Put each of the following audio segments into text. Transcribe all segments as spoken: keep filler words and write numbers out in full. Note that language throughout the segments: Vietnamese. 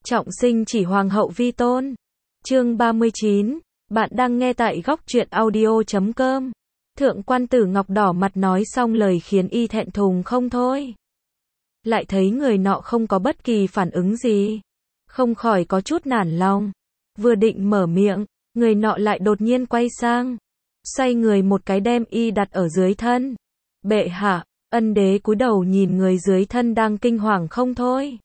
Trọng sinh chỉ hoàng hậu vi tôn. Chương ba mươi chín. Bạn đang nghe tại góc truyện audio chấm com. Thượng quan Tử Ngọc đỏ mặt nói xong lời khiến y thẹn thùng không thôi. Lại thấy người nọ không có bất kỳ phản ứng gì. Không khỏi có chút nản lòng. Vừa định mở miệng, người nọ lại đột nhiên quay sang. Xoay người một cái đem y đặt ở dưới thân. Bệ hạ, ân đế cúi đầu nhìn người dưới thân đang kinh hoàng không thôi.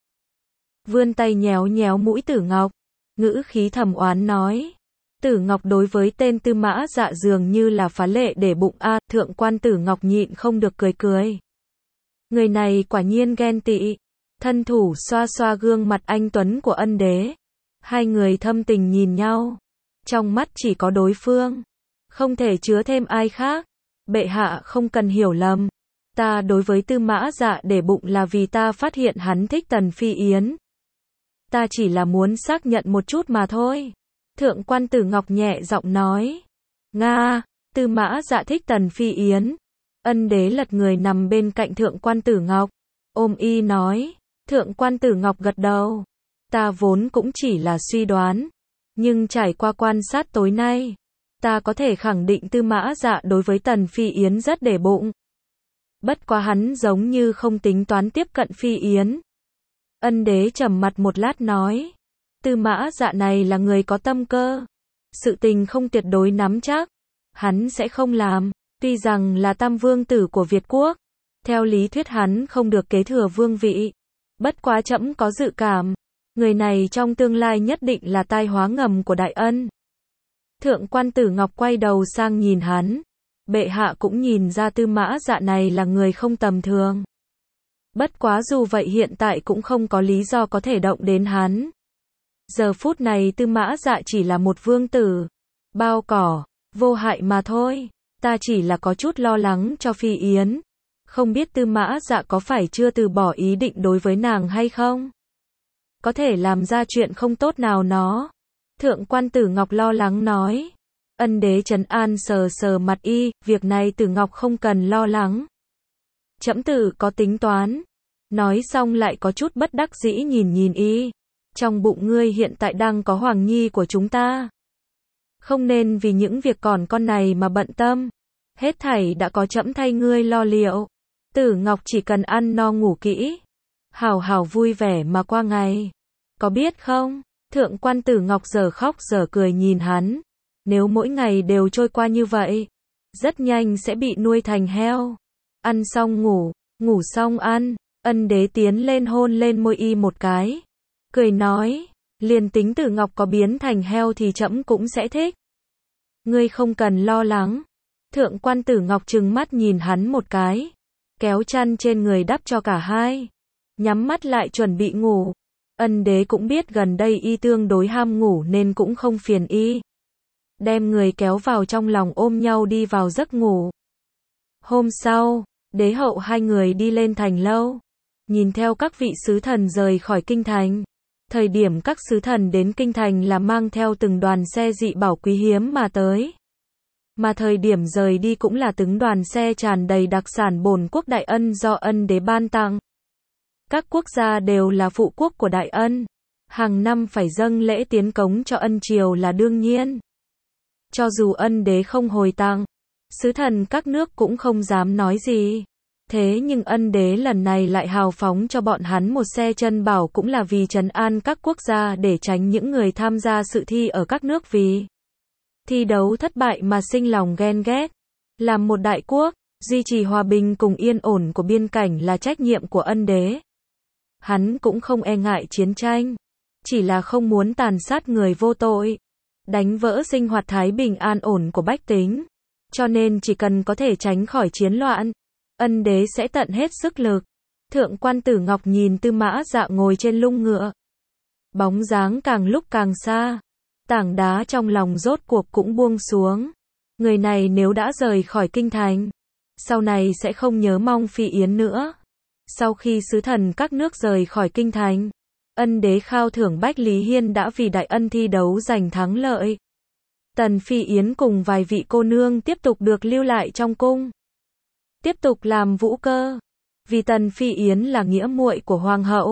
Vươn tay nhéo nhéo mũi Tử Ngọc. Ngữ khí thầm oán nói. Tử Ngọc đối với tên Tư Mã Dạ dường như là phá lệ để bụng a. Thượng quan Tử Ngọc nhịn không được cười cười. Người này quả nhiên ghen tị. Thân thủ xoa xoa gương mặt anh tuấn của ân đế. Hai người thâm tình nhìn nhau. Trong mắt chỉ có đối phương. Không thể chứa thêm ai khác. Bệ hạ không cần hiểu lầm. Ta đối với Tư Mã Dạ để bụng là vì ta phát hiện hắn thích Tần Phi Yến. Ta chỉ là muốn xác nhận một chút mà thôi. Thượng quan Tử Ngọc nhẹ giọng nói. Nga, Tư Mã Dạ thích Tần Phi Yến. Ân đế lật người nằm bên cạnh Thượng quan Tử Ngọc. Ôm y nói. Thượng quan Tử Ngọc gật đầu. Ta vốn cũng chỉ là suy đoán. Nhưng trải qua quan sát tối nay. Ta có thể khẳng định Tư Mã Dạ đối với Tần Phi Yến rất để bụng. Bất quá hắn giống như không tính toán tiếp cận Phi Yến. Ân đế trầm mặt một lát nói. Tư Mã Dạ này là người có tâm cơ. Sự tình không tuyệt đối nắm chắc. Hắn sẽ không làm. Tuy rằng là tam vương tử của Việt Quốc. Theo lý thuyết hắn không được kế thừa vương vị. Bất quá trẫm có dự cảm. Người này trong tương lai nhất định là tai hóa ngầm của Đại Ân. Thượng quan Tử Ngọc quay đầu sang nhìn hắn. Bệ hạ cũng nhìn ra Tư Mã Dạ này là người không tầm thường. Bất quá dù vậy hiện tại cũng không có lý do có thể động đến hắn. Giờ phút này Tư Mã Dạ chỉ là một vương tử. Bao cỏ, vô hại mà thôi. Ta chỉ là có chút lo lắng cho Phi Yến. Không biết Tư Mã Dạ có phải chưa từ bỏ ý định đối với nàng hay không? Có thể làm ra chuyện không tốt nào nó. Thượng quan Tử Ngọc lo lắng nói. Ân đế trấn an sờ sờ mặt y, việc này Tử Ngọc không cần lo lắng. Trẫm tử có tính toán. Nói xong lại có chút bất đắc dĩ nhìn nhìn y. Trong bụng ngươi hiện tại đang có Hoàng Nhi của chúng ta. Không nên vì những việc còn con này mà bận tâm. Hết thảy đã có trẫm thay ngươi lo liệu. Tử Ngọc chỉ cần ăn no ngủ kỹ. Hào hào vui vẻ mà qua ngày. Có biết không? Thượng quan Tử Ngọc giờ khóc giờ cười nhìn hắn. Nếu mỗi ngày đều trôi qua như vậy, rất nhanh sẽ bị nuôi thành heo. Ăn xong ngủ, ngủ xong ăn. Ân đế tiến lên hôn lên môi y một cái. Cười nói, liền tính Tử Ngọc có biến thành heo thì trẫm cũng sẽ thích. Ngươi không cần lo lắng. Thượng quan Tử Ngọc trừng mắt nhìn hắn một cái. Kéo chăn trên người đắp cho cả hai. Nhắm mắt lại chuẩn bị ngủ. Ân đế cũng biết gần đây y tương đối ham ngủ nên cũng không phiền y. Đem người kéo vào trong lòng ôm nhau đi vào giấc ngủ. Hôm sau, đế hậu hai người đi lên thành lâu. Nhìn theo các vị sứ thần rời khỏi kinh thành. Thời điểm các sứ thần đến kinh thành là mang theo từng đoàn xe dị bảo quý hiếm mà tới. Mà thời điểm rời đi cũng là từng đoàn xe tràn đầy đặc sản bổn quốc Đại Ân do ân đế ban tặng. Các quốc gia đều là phụ quốc của Đại Ân. Hàng năm phải dâng lễ tiến cống cho ân triều là đương nhiên. Cho dù ân đế không hồi tặng, sứ thần các nước cũng không dám nói gì. Thế nhưng ân đế lần này lại hào phóng cho bọn hắn một xe chân bảo cũng là vì trấn an các quốc gia để tránh những người tham gia sự thi ở các nước vì thi đấu thất bại mà sinh lòng ghen ghét. Làm một đại quốc, duy trì hòa bình cùng yên ổn của biên cảnh là trách nhiệm của ân đế. Hắn cũng không e ngại chiến tranh, chỉ là không muốn tàn sát người vô tội, đánh vỡ sinh hoạt thái bình an ổn của bách tính. Cho nên chỉ cần có thể tránh khỏi chiến loạn, ân đế sẽ tận hết sức lực. Thượng quan Tử Ngọc nhìn Tư Mã Dạ ngồi trên lưng ngựa. Bóng dáng càng lúc càng xa. Tảng đá trong lòng rốt cuộc cũng buông xuống. Người này nếu đã rời khỏi kinh thành, sau này sẽ không nhớ mong Phi Yến nữa. Sau khi sứ thần các nước rời khỏi kinh thành, ân đế khao thưởng Bách Lý Hiên đã vì Đại Ân thi đấu giành thắng lợi. Tần Phi Yến cùng vài vị cô nương tiếp tục được lưu lại trong cung. Tiếp tục làm vũ cơ. Vì Tần Phi Yến là nghĩa muội của hoàng hậu.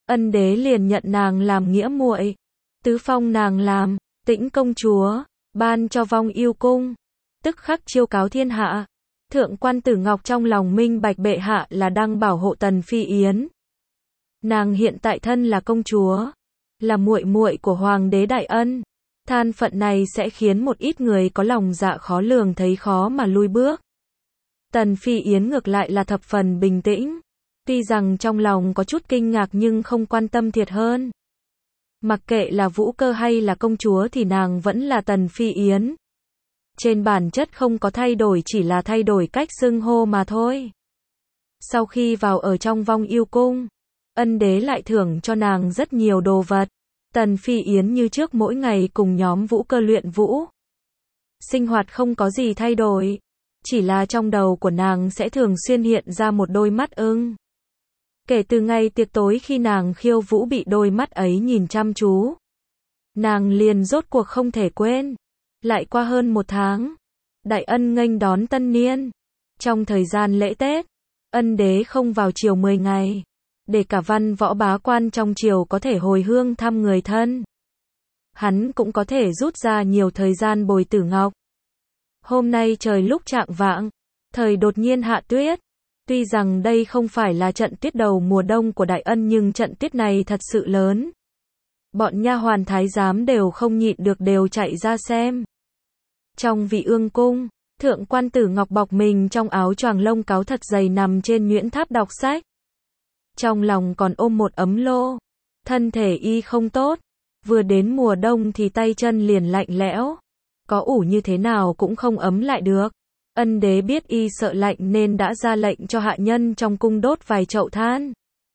Ân đế liền nhận nàng làm nghĩa muội, tứ phong nàng làm Tĩnh công chúa, ban cho Vong Yêu cung, tức khắc chiêu cáo thiên hạ. Thượng quan Tử Ngọc trong lòng minh bạch bệ hạ là đang bảo hộ Tần Phi Yến. Nàng hiện tại thân là công chúa, là muội muội của hoàng đế Đại Ân, than phận này sẽ khiến một ít người có lòng dạ khó lường thấy khó mà lui bước. Tần Phi Yến ngược lại là thập phần bình tĩnh, tuy rằng trong lòng có chút kinh ngạc nhưng không quan tâm thiệt hơn. Mặc kệ là Vũ Cơ hay là công chúa thì nàng vẫn là Tần Phi Yến. Trên bản chất không có thay đổi, chỉ là thay đổi cách xưng hô mà thôi. Sau khi vào ở trong Vong Yêu cung, ân đế lại thưởng cho nàng rất nhiều đồ vật. Tần Phi Yến như trước mỗi ngày cùng nhóm Vũ Cơ luyện vũ. Sinh hoạt không có gì thay đổi, chỉ là trong đầu của nàng sẽ thường xuyên hiện ra một đôi mắt ưng. Kể từ ngày tiệc tối khi nàng khiêu vũ bị đôi mắt ấy nhìn chăm chú, nàng liền rốt cuộc không thể quên. Lại qua hơn một tháng, Đại Ân nghênh đón tân niên. Trong thời gian lễ Tết, ân đế không vào triều mười ngày, để cả văn võ bá quan trong triều có thể hồi hương thăm người thân. Hắn cũng có thể rút ra nhiều thời gian bồi Tử Ngọc. Hôm nay trời lúc chạng vạng, thời đột nhiên hạ tuyết. Tuy rằng đây không phải là trận tuyết đầu mùa đông của Đại Ân nhưng trận tuyết này thật sự lớn. Bọn nha hoàn thái giám đều không nhịn được đều chạy ra xem. Trong Vị Ương cung, thượng quan Tử Ngọc bọc mình trong áo choàng lông cáo thật dày nằm trên nhuyễn tháp đọc sách. Trong lòng còn ôm một ấm lô. Thân thể y không tốt. Vừa đến mùa đông thì tay chân liền lạnh lẽo. Có ủ như thế nào cũng không ấm lại được. Ân đế biết y sợ lạnh nên đã ra lệnh cho hạ nhân trong cung đốt vài chậu than.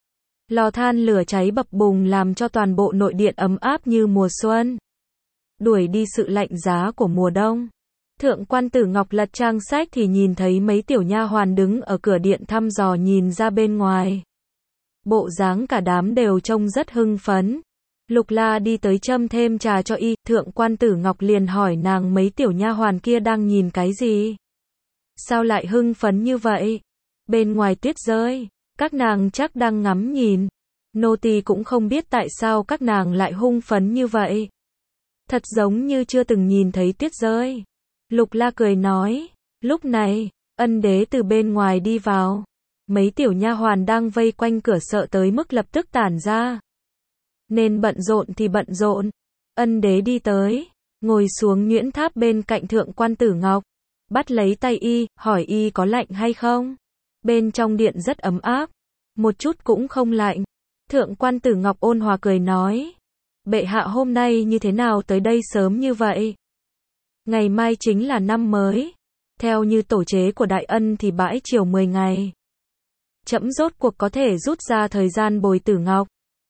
Lò than lửa cháy bập bùng làm cho toàn bộ nội điện ấm áp như mùa xuân. Đuổi đi sự lạnh giá của mùa đông. Thượng quan Tử Ngọc lật trang sách thì nhìn thấy mấy tiểu nha hoàn đứng ở cửa điện thăm dò nhìn ra bên ngoài. Bộ dáng cả đám đều trông rất hưng phấn. Lục La đi tới châm thêm trà cho y, thượng quan Tử Ngọc liền hỏi nàng mấy tiểu nha hoàn kia đang nhìn cái gì? Sao lại hưng phấn như vậy? Bên ngoài tuyết rơi, các nàng chắc đang ngắm nhìn. Nô tỳ cũng không biết tại sao các nàng lại hưng phấn như vậy. Thật giống như chưa từng nhìn thấy tuyết rơi. Lục La cười nói, lúc này, ân đế từ bên ngoài đi vào. Mấy tiểu nha hoàn đang vây quanh cửa sợ tới mức lập tức tản ra. Nên bận rộn thì bận rộn. Ân đế đi tới, ngồi xuống nhuyễn tháp bên cạnh thượng quan Tử Ngọc. Bắt lấy tay y, hỏi y có lạnh hay không. Bên trong điện rất ấm áp, một chút cũng không lạnh. Thượng quan Tử Ngọc ôn hòa cười nói, bệ hạ hôm nay như thế nào tới đây sớm như vậy? Ngày mai chính là năm mới. Theo như tổ chế của Đại Ân thì bãi triều mười ngày. Trẫm rốt cuộc có thể rút ra thời gian bồi Tử Ngọc.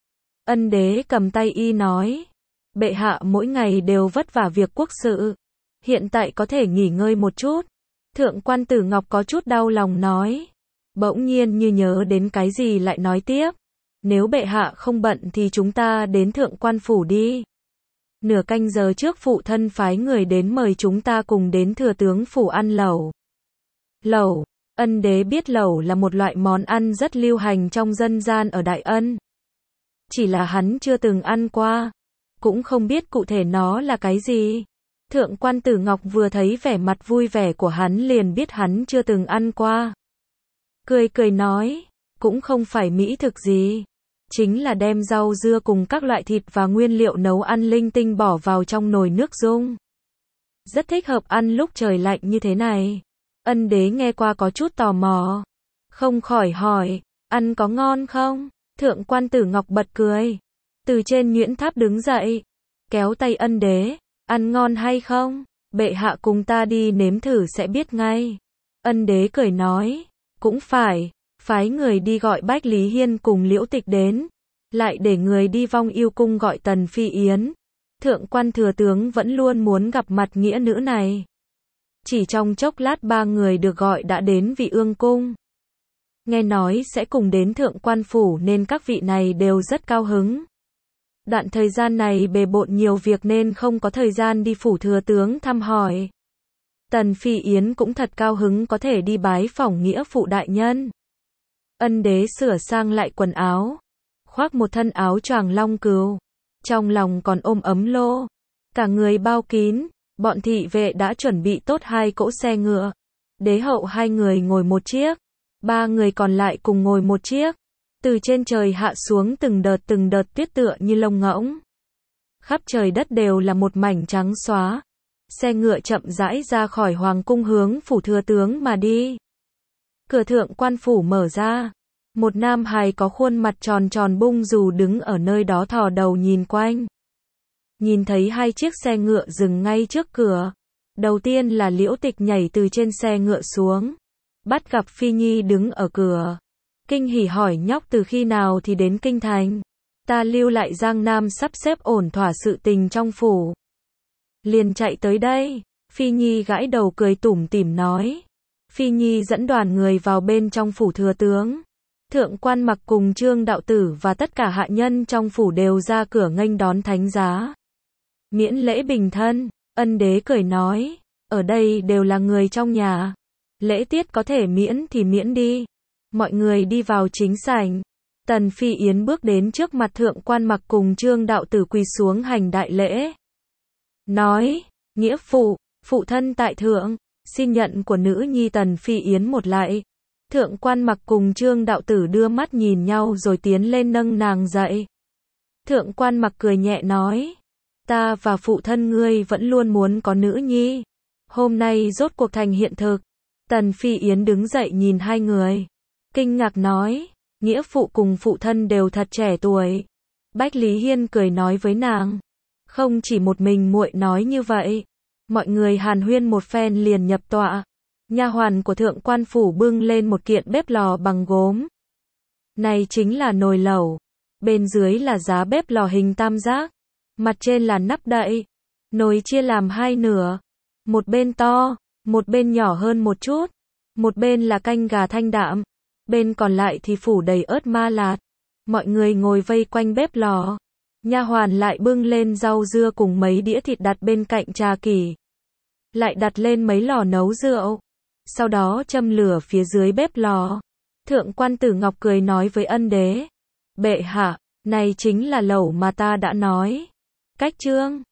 Ân đế cầm tay y nói, bệ hạ mỗi ngày đều vất vả việc quốc sự. Hiện tại có thể nghỉ ngơi một chút. Thượng quan Tử Ngọc có chút đau lòng nói. Bỗng nhiên như nhớ đến cái gì lại nói tiếp. Nếu bệ hạ không bận thì chúng ta đến thượng quan phủ đi. Nửa canh giờ trước phụ thân phái người đến mời chúng ta cùng đến thừa tướng phủ ăn lẩu. Lẩu, ân đế biết lẩu là một loại món ăn rất lưu hành trong dân gian ở Đại Ân. Chỉ là hắn chưa từng ăn qua. Cũng không biết cụ thể nó là cái gì. Thượng quan Tử Ngọc vừa thấy vẻ mặt vui vẻ của hắn liền biết hắn chưa từng ăn qua. Cười cười nói, cũng không phải mỹ thực gì. Chính là đem rau dưa cùng các loại thịt và nguyên liệu nấu ăn linh tinh bỏ vào trong nồi nước dung. Rất thích hợp ăn lúc trời lạnh như thế này. Ân đế nghe qua có chút tò mò. Không khỏi hỏi, ăn có ngon không? Thượng quan Tử Ngọc bật cười. Từ trên nhuyễn tháp đứng dậy. Kéo tay ân đế. Ăn ngon hay không? Bệ hạ cùng ta đi nếm thử sẽ biết ngay. Ân đế cười nói. Cũng phải. Phái người đi gọi Bách Lý Hiên cùng Liễu Tịch đến. Lại để người đi Vong Yêu cung gọi Tần Phi Yến. Thượng quan thừa tướng vẫn luôn muốn gặp mặt nghĩa nữ này. Chỉ trong chốc lát ba người được gọi đã đến Vị Ương cung. Nghe nói sẽ cùng đến thượng quan phủ nên các vị này đều rất cao hứng. Đoạn thời gian này bề bộn nhiều việc nên không có thời gian đi phủ thừa tướng thăm hỏi. Tần Phi Yến cũng thật cao hứng có thể đi bái phỏng nghĩa phụ đại nhân. Ân đế sửa sang lại quần áo, khoác một thân áo choàng long cừu, trong lòng còn ôm ấm lô, cả người bao kín, bọn thị vệ đã chuẩn bị tốt hai cỗ xe ngựa. Đế hậu hai người ngồi một chiếc, ba người còn lại cùng ngồi một chiếc. Từ trên trời hạ xuống từng đợt từng đợt tuyết tựa như lông ngỗng. Khắp trời đất đều là một mảnh trắng xóa. Xe ngựa chậm rãi ra khỏi hoàng cung hướng phủ thừa tướng mà đi. Cửa thượng quan phủ mở ra. Một nam hài có khuôn mặt tròn tròn bung dù đứng ở nơi đó thò đầu nhìn quanh. Nhìn thấy hai chiếc xe ngựa dừng ngay trước cửa. Đầu tiên là Liễu Tịch nhảy từ trên xe ngựa xuống. Bắt gặp Phi Nhi đứng ở cửa. Kinh hỉ hỏi nhóc từ khi nào thì đến kinh thành. Ta lưu lại Giang Nam sắp xếp ổn thỏa sự tình trong phủ. Liền chạy tới đây. Phi Nhi gãi đầu cười tủm tỉm nói. Phi Nhi dẫn đoàn người vào bên trong phủ thừa tướng. Thượng quan Mặc cùng Trương đạo tử và tất cả hạ nhân trong phủ đều ra cửa nghênh đón thánh giá. Miễn lễ bình thân, ân đế cười nói. Ở đây đều là người trong nhà. Lễ tiết có thể miễn thì miễn đi. Mọi người đi vào chính sảnh. Tần Phi Yến bước đến trước mặt thượng quan Mặc cùng Trương đạo tử quỳ xuống hành đại lễ. Nói, nghĩa phụ, phụ thân tại thượng, xin nhận của nữ nhi Tần Phi Yến một lạy. Thượng quan Mặc cùng Trương đạo tử đưa mắt nhìn nhau rồi tiến lên nâng nàng dậy. Thượng quan Mặc cười nhẹ nói, ta và phụ thân ngươi vẫn luôn muốn có nữ nhi. Hôm nay rốt cuộc thành hiện thực. Tần Phi Yến đứng dậy nhìn hai người. Kinh ngạc nói, nghĩa phụ cùng phụ thân đều thật trẻ tuổi. Bách Lý Hiên cười nói với nàng. Không chỉ một mình muội nói như vậy. Mọi người hàn huyên một phen liền nhập tọa. Nha hoàn của thượng quan phủ bưng lên một kiện bếp lò bằng gốm. Này chính là nồi lẩu. Bên dưới là giá bếp lò hình tam giác. Mặt trên là nắp đậy. Nồi chia làm hai nửa. Một bên to, một bên nhỏ hơn một chút. Một bên là canh gà thanh đạm. Bên còn lại thì phủ đầy ớt ma lạt. Mọi người ngồi vây quanh bếp lò. Nha hoàn lại bưng lên rau dưa cùng mấy đĩa thịt đặt bên cạnh trà kỷ. Lại đặt lên mấy lò nấu rượu. Sau đó châm lửa phía dưới bếp lò. Thượng quan Tử Ngọc cười nói với ân đế. Bệ hạ, này chính là lẩu mà ta đã nói. Cách chương